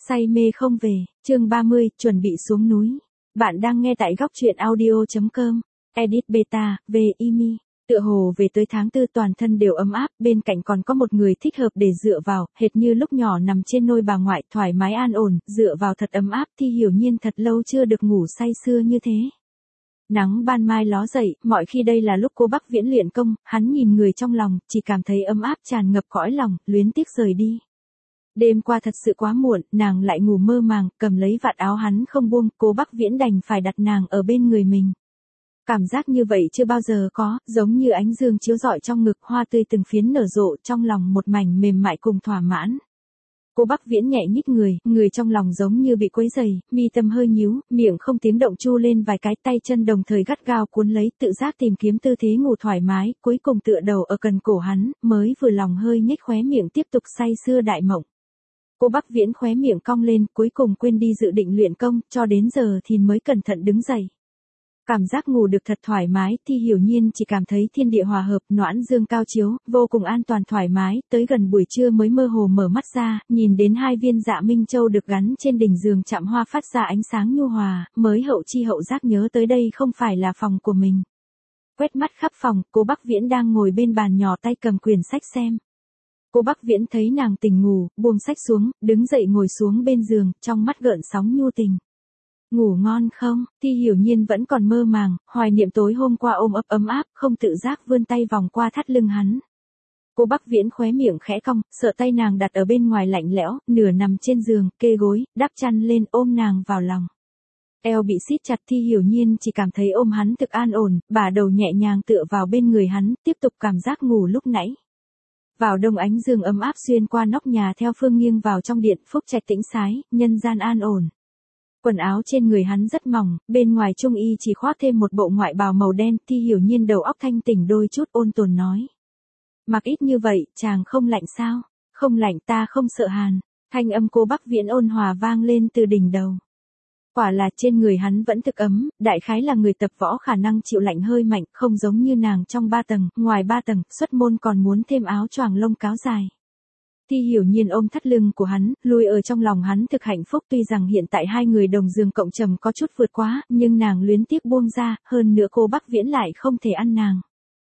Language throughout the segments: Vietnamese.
Say mê không về, chương 30, chuẩn bị xuống núi. Bạn đang nghe tại góc truyện audio.com. Edit beta, về Imi. Tựa hồ về tới tháng 4 toàn thân đều ấm áp, bên cạnh còn có một người thích hợp để dựa vào, hệt như lúc nhỏ nằm trên nôi bà ngoại thoải mái an ổn, dựa vào thật ấm áp. Thi Hiểu Nhiên thật lâu chưa được ngủ say sưa như thế. Nắng ban mai ló dậy, mọi khi đây là lúc cô Bắc Viễn luyện công, hắn nhìn người trong lòng, chỉ cảm thấy ấm áp tràn ngập cõi lòng, luyến tiếc rời đi. Đêm qua thật sự quá muộn, nàng lại ngủ mơ màng, cầm lấy vạt áo hắn không buông, cô Bắc Viễn đành phải đặt nàng ở bên người mình. Cảm giác như vậy chưa bao giờ có, giống như ánh dương chiếu rọi trong ngực, hoa tươi từng phiến nở rộ, trong lòng một mảnh mềm mại cùng thỏa mãn. Cô Bắc Viễn nhẹ nhích người trong lòng giống như bị quấy dày, mi tâm hơi nhíu, miệng không tiếng động chu lên vài cái, tay chân đồng thời gắt gao cuốn lấy, tự giác tìm kiếm tư thế ngủ thoải mái, cuối cùng tựa đầu ở cần cổ hắn, mới vừa lòng hơi nhếch khóe miệng tiếp tục say sưa đại mộng. Cô Bắc Viễn khóe miệng cong lên, cuối cùng quên đi dự định luyện công, cho đến giờ thì mới cẩn thận đứng dậy. Cảm giác ngủ được thật thoải mái, Thi Hiểu Nhiên chỉ cảm thấy thiên địa hòa hợp, noãn dương cao chiếu, vô cùng an toàn thoải mái, tới gần buổi trưa mới mơ hồ mở mắt ra, nhìn đến hai viên dạ minh châu được gắn trên đỉnh giường chạm hoa phát ra ánh sáng nhu hòa, mới hậu chi hậu giác nhớ tới đây không phải là phòng của mình. Quét mắt khắp phòng, cô Bắc Viễn đang ngồi bên bàn nhỏ tay cầm quyển sách xem. Cô Bắc Viễn thấy nàng tỉnh ngủ, buông sách xuống, đứng dậy ngồi xuống bên giường, trong mắt gợn sóng nhu tình. Ngủ ngon không? Thi Hiểu Nhiên vẫn còn mơ màng, hoài niệm tối hôm qua ôm ấp ấm áp, không tự giác vươn tay vòng qua thắt lưng hắn. Cô Bắc Viễn khóe miệng khẽ cong, sợ tay nàng đặt ở bên ngoài lạnh lẽo, nửa nằm trên giường, kê gối, đắp chăn lên ôm nàng vào lòng. Eo bị siết chặt, Thi Hiểu Nhiên chỉ cảm thấy ôm hắn thực an ổn, bả đầu nhẹ nhàng tựa vào bên người hắn, tiếp tục cảm giác ngủ lúc nãy. Vào đông ánh dương ấm áp xuyên qua nóc nhà theo phương nghiêng vào trong điện, phúc trạch tĩnh sái, nhân gian an ổn. Quần áo trên người hắn rất mỏng, bên ngoài trung y chỉ khoác thêm một bộ ngoại bào màu đen, Thi Hiểu Nhiên đầu óc thanh tỉnh đôi chút ôn tồn nói. Mặc ít như vậy, chàng không lạnh sao? Không lạnh, ta không sợ hàn. Thanh âm cô Bắc Viễn ôn hòa vang lên từ đỉnh đầu. Quả là trên người hắn vẫn thực ấm, đại khái là người tập võ khả năng chịu lạnh hơi mạnh, không giống như nàng trong 3 tầng, ngoài 3 tầng, xuất môn còn muốn thêm áo choàng lông cáo dài. Thi Hiểu Nhiên ôm thắt lưng của hắn, lùi ở trong lòng hắn thực hạnh phúc, tuy rằng hiện tại hai người đồng giường cộng trầm có chút vượt quá, nhưng nàng luyến tiếc buông ra, hơn nữa cô Bắc Viễn lại không thể ăn nàng.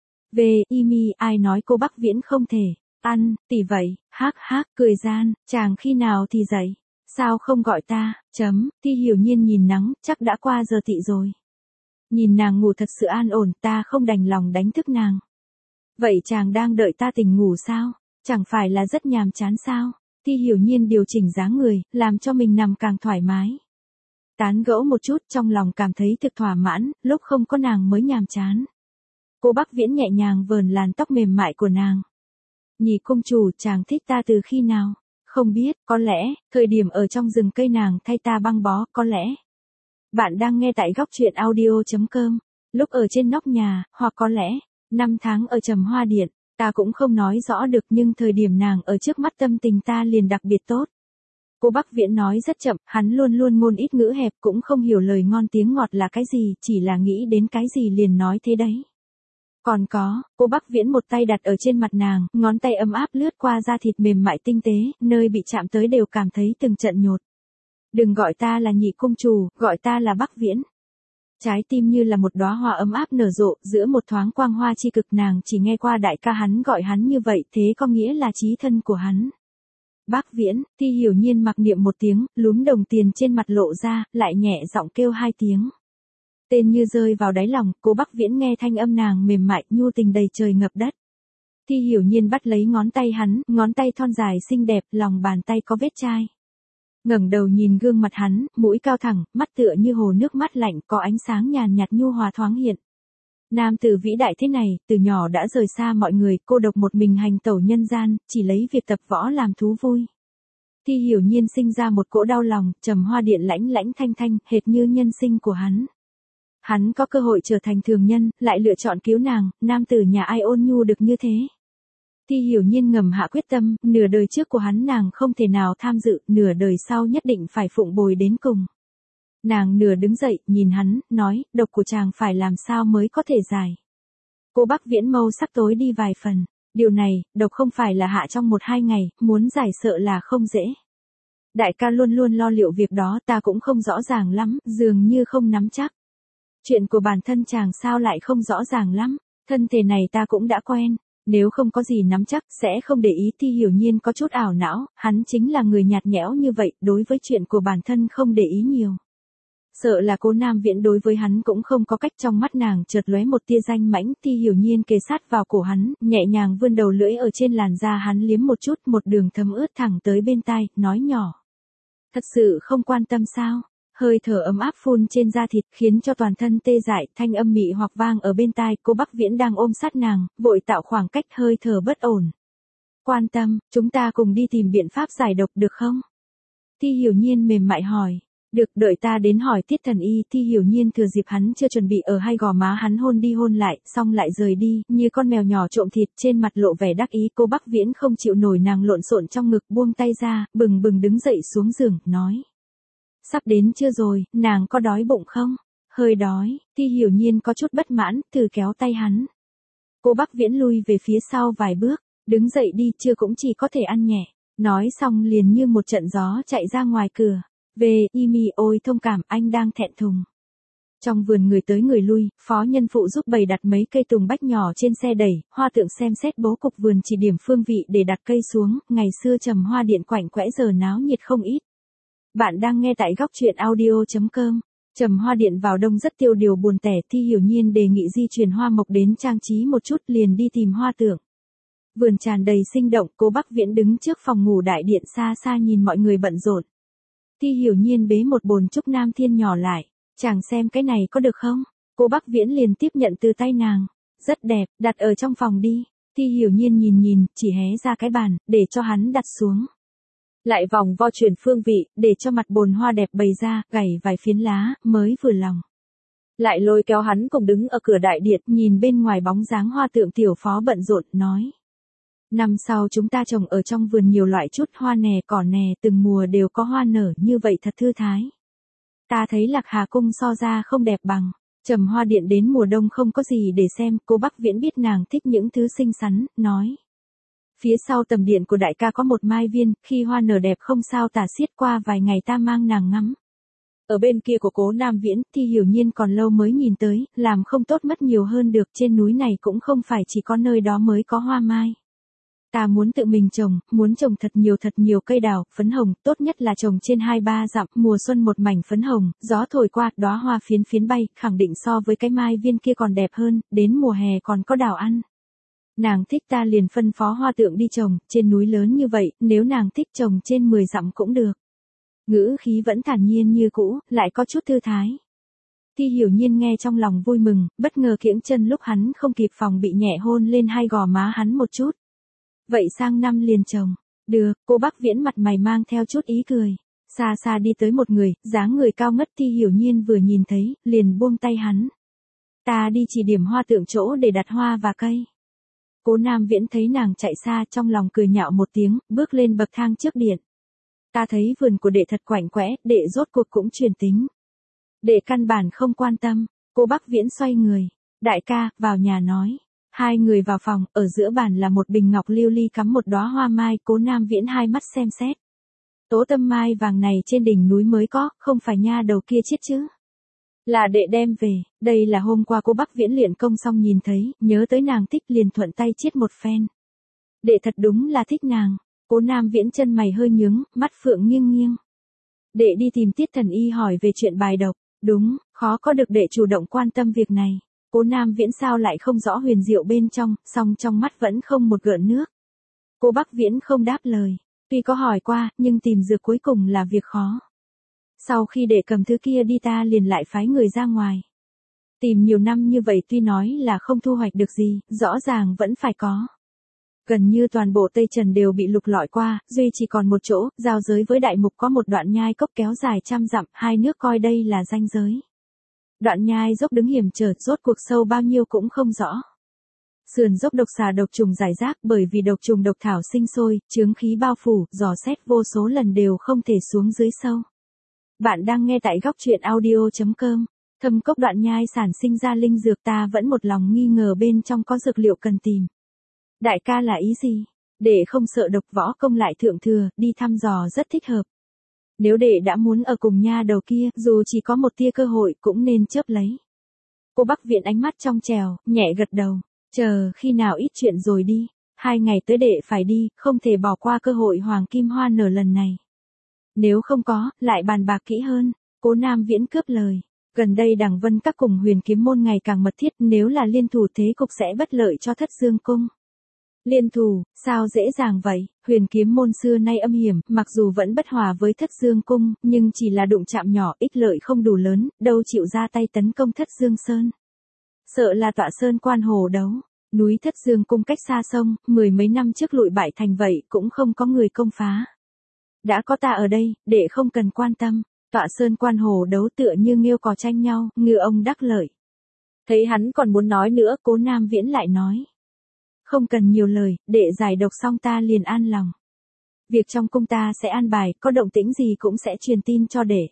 Về, Imi, ai nói cô Bắc Viễn không thể ăn, tỷ vậy, hác hác, cười gian, chàng khi nào thì dậy, sao không gọi ta, Thi Hiểu Nhiên nhìn nắng, chắc đã qua giờ tị rồi. Nhìn nàng ngủ thật sự an ổn, ta không đành lòng đánh thức nàng. Vậy chàng đang đợi ta tỉnh ngủ sao? Chẳng phải là rất nhàm chán sao? Thi Hiểu Nhiên điều chỉnh dáng người, làm cho mình nằm càng thoải mái. Tán gẫu một chút, trong lòng cảm thấy thực thỏa mãn, lúc không có nàng mới nhàm chán. Cô Bắc Viễn nhẹ nhàng vờn làn tóc mềm mại của nàng. Nhị công chủ, chàng thích ta từ khi nào? Không biết, có lẽ, thời điểm ở trong rừng cây nàng thay ta băng bó, có lẽ. Bạn đang nghe tại góc truyện audio.com, lúc ở trên nóc nhà, hoặc có lẽ, 5 tháng ở Trầm Hoa Điện. Ta cũng không nói rõ được, nhưng thời điểm nàng ở trước mắt tâm tình ta liền đặc biệt tốt. Cô Bắc Viễn nói rất chậm, hắn luôn luôn ngôn ít ngữ hẹp, cũng không hiểu lời ngon tiếng ngọt là cái gì, chỉ là nghĩ đến cái gì liền nói thế đấy. Còn có, cô Bắc Viễn một tay đặt ở trên mặt nàng, ngón tay ấm áp lướt qua da thịt mềm mại tinh tế, nơi bị chạm tới đều cảm thấy từng trận nhột. Đừng gọi ta là nhị công chủ, gọi ta là Bắc Viễn. Trái tim như là một đóa hoa ấm áp nở rộ, giữa một thoáng quang hoa chi cực, nàng chỉ nghe qua đại ca hắn gọi hắn như vậy, thế có nghĩa là chí thân của hắn. Bắc Viễn, Thi Hiểu Nhiên mặc niệm một tiếng, lúm đồng tiền trên mặt lộ ra, lại nhẹ giọng kêu 2 tiếng. Tên như rơi vào đáy lòng, cô Bắc Viễn nghe thanh âm nàng mềm mại, nhu tình đầy trời ngập đất. Thi Hiểu Nhiên bắt lấy ngón tay hắn, ngón tay thon dài xinh đẹp, lòng bàn tay có vết chai. Ngẩng đầu nhìn gương mặt hắn, mũi cao thẳng, mắt tựa như hồ nước mắt lạnh, có ánh sáng nhàn nhạt nhu hòa thoáng hiện. Nam tử vĩ đại thế này, từ nhỏ đã rời xa mọi người, cô độc một mình hành tẩu nhân gian, chỉ lấy việc tập võ làm thú vui. Thi Hiểu Nhiên sinh ra một cỗ đau lòng, Trầm Hoa Điện lãnh lãnh thanh thanh, hệt như nhân sinh của hắn. Hắn có cơ hội trở thành thường nhân, lại lựa chọn cứu nàng, nam tử nhà ai ôn nhu được như thế. Thi Hiểu Nhiên ngầm hạ quyết tâm, nửa đời trước của hắn nàng không thể nào tham dự, nửa đời sau nhất định phải phụng bồi đến cùng. Nàng nửa đứng dậy, nhìn hắn, nói, độc của chàng phải làm sao mới có thể giải. Cô Bắc Viễn mâu sắc tối đi vài phần. Điều này, độc không phải là hạ trong 1-2 ngày, muốn giải sợ là không dễ. Đại ca luôn luôn lo liệu việc đó, ta cũng không rõ ràng lắm, dường như không nắm chắc. Chuyện của bản thân chàng sao lại không rõ ràng lắm, thân thể này ta cũng đã quen, nếu không có gì nắm chắc sẽ không để ý. Thi Hiểu Nhiên có chút ảo não, hắn chính là người nhạt nhẽo như vậy, đối với chuyện của bản thân không để ý nhiều. Sợ là Cố Nam Viễn đối với hắn cũng không có cách. Trong mắt nàng chợt lóe một tia danh mãnh. Thi Hiểu Nhiên kề sát vào cổ hắn, nhẹ nhàng vươn đầu lưỡi ở trên làn da hắn liếm một chút, một đường thấm ướt thẳng tới bên tai, nói nhỏ. Thật sự không quan tâm sao? Hơi thở ấm áp phun trên da thịt khiến cho toàn thân tê dại, thanh âm mị hoặc vang ở bên tai. Cô Bắc Viễn đang ôm sát nàng, vội tạo khoảng cách, hơi thở bất ổn. Quan tâm, chúng ta cùng đi tìm biện pháp giải độc được không? Thi Hiểu Nhiên mềm mại hỏi. Được, đợi ta đến hỏi Tiết Thần Y. Thi Hiểu Nhiên thừa dịp hắn chưa chuẩn bị ở hai gò má hắn hôn đi hôn lại, xong lại rời đi, như con mèo nhỏ trộm thịt, trên mặt lộ vẻ đắc ý. Cô Bắc Viễn không chịu nổi nàng lộn xộn trong ngực, buông tay ra, bừng bừng đứng dậy xuống giường, nói. Sắp đến chưa rồi, nàng có đói bụng không? Hơi đói. Thi Hiểu Nhiên có chút bất mãn, thử kéo tay hắn. Cô Bắc Viễn lui về phía sau vài bước, đứng dậy đi, chưa cũng chỉ có thể ăn nhẹ. Nói xong liền như một trận gió chạy ra ngoài cửa. Về, Imi, ôi thông cảm, anh đang thẹn thùng. Trong vườn người tới người lui, phó nhân phụ giúp bày đặt mấy cây tùng bách nhỏ trên xe đẩy. Hoa Tượng xem xét bố cục vườn, chỉ điểm phương vị để đặt cây xuống. Ngày xưa Trầm Hoa Điện quạnh quẽ, giờ náo nhiệt không ít. Bạn đang nghe tại góc truyện audio.com. Trầm Hoa Điện vào đông rất tiêu điều buồn tẻ. Thi Hiểu Nhiên đề nghị di chuyển hoa mộc đến trang trí một chút, liền đi tìm Hoa Tượng. Vườn tràn đầy sinh động. Cố Bắc Viễn đứng trước phòng ngủ đại điện xa xa nhìn mọi người bận rộn. Thi Hiểu Nhiên bế một bồn trúc nam thiên nhỏ lại. Chàng xem cái này có được không? Cố Bắc Viễn liền tiếp nhận từ tay nàng. Rất đẹp, đặt ở trong phòng đi. Thi Hiểu Nhiên nhìn, chỉ hé ra cái bàn, để cho hắn đặt xuống. Lại vòng vo chuyển phương vị, để cho mặt bồn hoa đẹp bày ra, gảy vài phiến lá, mới vừa lòng. Lại lôi kéo hắn cùng đứng ở cửa đại điện, nhìn bên ngoài bóng dáng Hoa Tượng tiểu phó bận rộn, nói. Năm sau chúng ta trồng ở trong vườn nhiều loại chút hoa nè, cỏ nè, từng mùa đều có hoa nở, như vậy thật thư thái. Ta thấy Lạc Hà Cung so ra không đẹp bằng. Trầm Hoa Điện đến mùa đông không có gì để xem. Cô Bắc Viễn biết nàng thích những thứ xinh xắn, nói. Phía sau tầm điện của đại ca có một mai viên, khi hoa nở đẹp không sao tả xiết, qua vài ngày ta mang nàng ngắm. Ở bên kia của Cố Nam Viễn, Thi Hiểu Nhiên còn lâu mới nhìn tới, làm không tốt mất nhiều hơn được. Trên núi này cũng không phải chỉ có nơi đó mới có hoa mai. Ta muốn tự mình trồng, muốn trồng thật nhiều cây đào, phấn hồng, tốt nhất là trồng trên 2-3 dặm, mùa xuân một mảnh phấn hồng, gió thổi qua, đóa hoa phiến phiến bay, khẳng định so với cái mai viên kia còn đẹp hơn, đến mùa hè còn có đào ăn. Nàng thích ta liền phân phó Hoa Tượng đi trồng, trên núi lớn như vậy, nếu nàng thích trồng trên 10 dặm cũng được. Ngữ khí vẫn thản nhiên như cũ, lại có chút thư thái. Thi Hiểu Nhiên nghe trong lòng vui mừng, bất ngờ kiễng chân lúc hắn không kịp phòng bị nhẹ hôn lên hai gò má hắn một chút. Vậy sang năm liền trồng. Được, cô Bắc Viễn mặt mày mang theo chút ý cười. Xa xa đi tới một người, dáng người cao ngất. Thi Hiểu Nhiên vừa nhìn thấy, liền buông tay hắn. Ta đi chỉ điểm Hoa Tượng chỗ để đặt hoa và cây. Cố Nam Viễn thấy nàng chạy xa, trong lòng cười nhạo một tiếng, bước lên bậc thang trước điện. Ta thấy vườn của đệ thật quạnh quẽ, đệ rốt cuộc cũng truyền tính. Đệ căn bản không quan tâm. Cô Bắc Viễn xoay người. Đại ca, vào nhà nói. Hai người vào phòng, ở giữa bàn là một bình ngọc lưu ly cắm một đóa hoa mai. Cố Nam Viễn hai mắt xem xét. Tố tâm mai vàng này trên đỉnh núi mới có, không phải nha đầu kia chiết chứ. Là đệ đem về, đây là hôm qua cô Bắc Viễn luyện công xong nhìn thấy, nhớ tới nàng thích liền thuận tay chiết một phen. Đệ thật đúng là thích nàng. Cố Nam Viễn chân mày hơi nhướng, mắt phượng nghiêng nghiêng. Đệ đi tìm Tiết Thần Y hỏi về chuyện bài độc. Đúng, khó có được đệ chủ động quan tâm việc này. Cố Nam Viễn sao lại không rõ huyền diệu bên trong, song trong mắt vẫn không một gợn nước. Cô Bắc Viễn không đáp lời. Tuy có hỏi qua, nhưng tìm dược cuối cùng là việc khó. Sau khi đệ cầm thứ kia đi ta liền lại phái người ra ngoài. Tìm nhiều năm như vậy tuy nói là không thu hoạch được gì, rõ ràng vẫn phải có. Gần như toàn bộ Tây Trần đều bị lục lọi qua, duy chỉ còn một chỗ, giao giới với Đại Mục có một đoạn nhai cốc kéo dài trăm dặm, hai nước coi đây là ranh giới. Đoạn nhai dốc đứng hiểm trở, rốt cuộc sâu bao nhiêu cũng không rõ. Sườn dốc độc xà độc trùng rải rác, bởi vì độc trùng độc thảo sinh sôi, chướng khí bao phủ, dò xét vô số lần đều không thể xuống dưới sâu. Bạn đang nghe tại góc truyện audio.com. Thâm cốc đoạn nhai sản sinh ra linh dược, ta vẫn một lòng nghi ngờ bên trong có dược liệu cần tìm. Đại ca là ý gì? Để không sợ độc, võ công lại thượng thừa, đi thăm dò rất thích hợp. Nếu đệ đã muốn ở cùng nha đầu kia, dù chỉ có một tia cơ hội cũng nên chớp lấy. Cô Bắc Viễn ánh mắt trong trèo, nhẹ gật đầu. Chờ khi nào ít chuyện rồi đi. 2 ngày tới đệ phải đi, không thể bỏ qua cơ hội hoàng kim hoa nở lần này. Nếu không có, lại bàn bạc kỹ hơn. Cố Nam Viễn cướp lời. Gần đây Đằng Vân Các cùng Huyền Kiếm Môn ngày càng mật thiết, nếu là liên thủ thế cục sẽ bất lợi cho Thất Dương Cung. Liên thủ, sao dễ dàng vậy? Huyền Kiếm Môn xưa nay âm hiểm, mặc dù vẫn bất hòa với Thất Dương Cung, nhưng chỉ là đụng chạm nhỏ, ích lợi không đủ lớn, đâu chịu ra tay tấn công Thất Dương Sơn. Sợ là tọa sơn quan hồ đấu. Núi Thất Dương Cung cách xa sông, 10 mấy năm trước lụi bại thành vậy cũng không có người công phá. Đã có ta ở đây, đệ không cần quan tâm. Tọa sơn quan hồ đấu tựa như nghêu cò tranh nhau, ngư ông đắc lợi. Thấy hắn còn muốn nói nữa, Cố Nam Viễn lại nói. Không cần nhiều lời, đệ giải độc xong ta liền an lòng. Việc trong cung ta sẽ an bài, có động tĩnh gì cũng sẽ truyền tin cho đệ.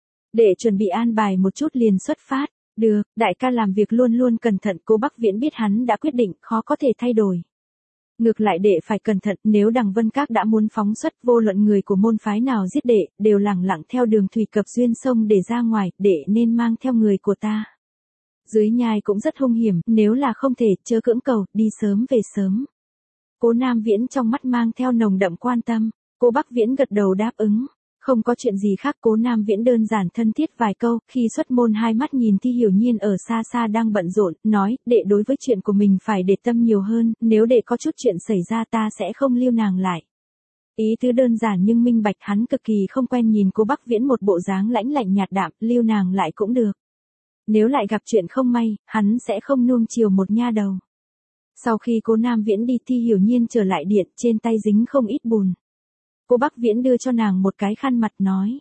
Đệ chuẩn bị an bài một chút liền xuất phát. Được, đại ca làm việc luôn luôn cẩn thận. Cố Bắc Viễn biết hắn đã quyết định, khó có thể thay đổi. Ngược lại đệ phải cẩn thận, nếu Đằng Vân Các đã muốn phóng xuất, vô luận người của môn phái nào giết đệ, đều lẳng lặng theo đường thủy cập duyên sông để ra ngoài, đệ nên mang theo người của ta. Dưới nhai cũng rất hung hiểm, nếu là không thể, chớ cưỡng cầu, đi sớm về sớm. Cố Nam Viễn trong mắt mang theo nồng đậm quan tâm. Cố Bắc Viễn gật đầu đáp ứng. Không có chuyện gì khác, Cố Nam Viễn đơn giản thân thiết vài câu, khi xuất môn hai mắt nhìn Thi Hiểu Nhiên ở xa xa đang bận rộn, nói, đệ đối với chuyện của mình phải để tâm nhiều hơn, nếu đệ có chút chuyện xảy ra ta sẽ không lưu nàng lại. Ý tứ đơn giản nhưng minh bạch, hắn cực kỳ không quen nhìn Cố Bắc Viễn một bộ dáng lãnh lạnh nhạt đạm, lưu nàng lại cũng được. Nếu lại gặp chuyện không may, hắn sẽ không nuông chiều một nha đầu. Sau khi Cố Nam Viễn đi, Thi Hiểu Nhiên trở lại điện, trên tay dính không ít bùn. Cố Bắc Viễn đưa cho nàng một cái khăn mặt nói.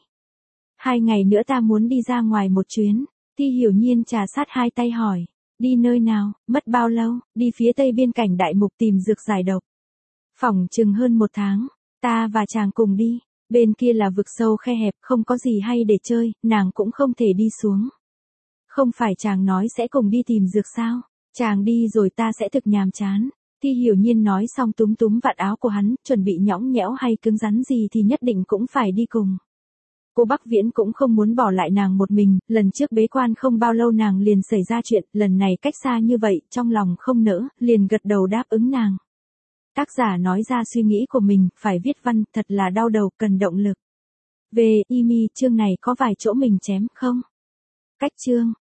2 ngày nữa ta muốn đi ra ngoài một chuyến. Thi Hiểu Nhiên trà sát hai tay hỏi. Đi nơi nào, mất bao lâu? Đi phía tây biên cảnh Đại Mục tìm dược giải độc. Phỏng chừng hơn 1 tháng. Ta và chàng cùng đi. Bên kia là vực sâu khe hẹp, không có gì hay để chơi, nàng cũng không thể đi xuống. Không phải chàng nói sẽ cùng đi tìm dược sao? Chàng đi rồi ta sẽ thực nhàm chán. Thi Hiểu Nhiên nói xong túm túm vạt áo của hắn, chuẩn bị nhõng nhẽo hay cứng rắn gì thì nhất định cũng phải đi cùng. Cố Bắc Viễn cũng không muốn bỏ lại nàng một mình, lần trước bế quan không bao lâu nàng liền xảy ra chuyện, lần này cách xa như vậy, trong lòng không nỡ, liền gật đầu đáp ứng nàng. Tác giả nói ra suy nghĩ của mình, phải viết văn, thật là đau đầu, cần động lực. Về, Imi, chương này có vài chỗ mình chém không? Cách chương.